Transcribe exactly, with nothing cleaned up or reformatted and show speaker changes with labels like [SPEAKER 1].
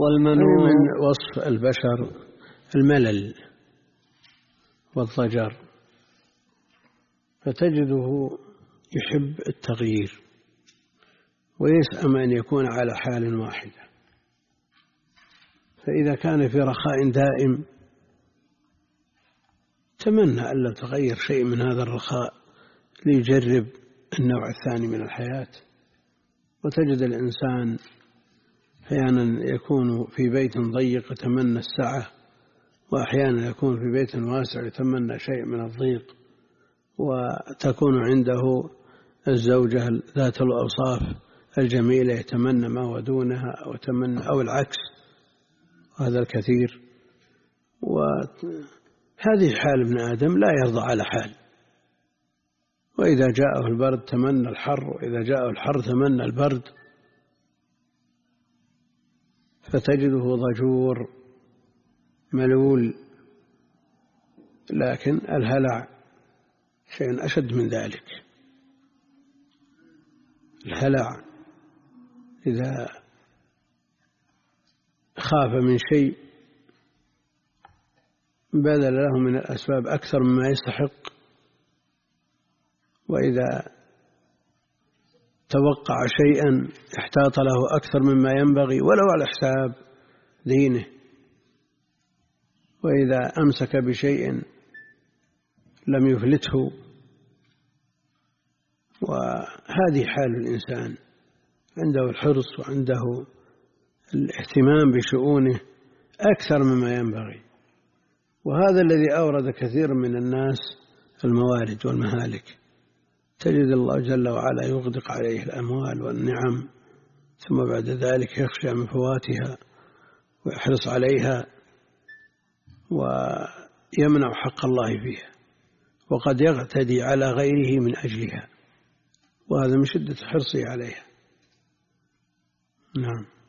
[SPEAKER 1] والمنوع
[SPEAKER 2] من وصف البشر الملل والضجر، فتجده يحب التغيير ويسأم أن يكون على حال واحدة. فإذا كان في رخاء دائم تمنى ألا تغير شيء من هذا الرخاء ليجرب النوع الثاني من الحياة. وتجد الإنسان أحيانا يكون في بيت ضيق يتمنى السعة، وأحيانا يكون في بيت واسع يتمنى شيء من الضيق، وتكون عنده الزوجة ذات الأوصاف الجميلة يتمنى ما ودونها أو تمنى أو العكس، هذا الكثير. وهذه حال ابن آدم لا يرضى على حال، وإذا جاءه البرد تمنى الحر، وإذا جاءه الحر تمنى البرد، فتجده ضجور ملول. لكن الهلع شيء أشد من ذلك. الهلع إذا خاف من شيء بذل له من الأسباب أكثر مما يستحق، وإذا توقع شيئا احتاط له أكثر مما ينبغي ولو على حساب دينه، وإذا أمسك بشيء لم يفلته. وهذه حال الإنسان، عنده الحرص وعنده الاهتمام بشؤونه أكثر مما ينبغي. وهذا الذي أورد كثير من الناس الموارد والمهالك، تجد الله جل وعلا يغدق عليه الأموال والنعم، ثم بعد ذلك يخشى من فواتها ويحرص عليها ويمنع حق الله فيها، وقد يغتدي على غيره من أجلها، وهذا من شدة حرصه عليها. نعم.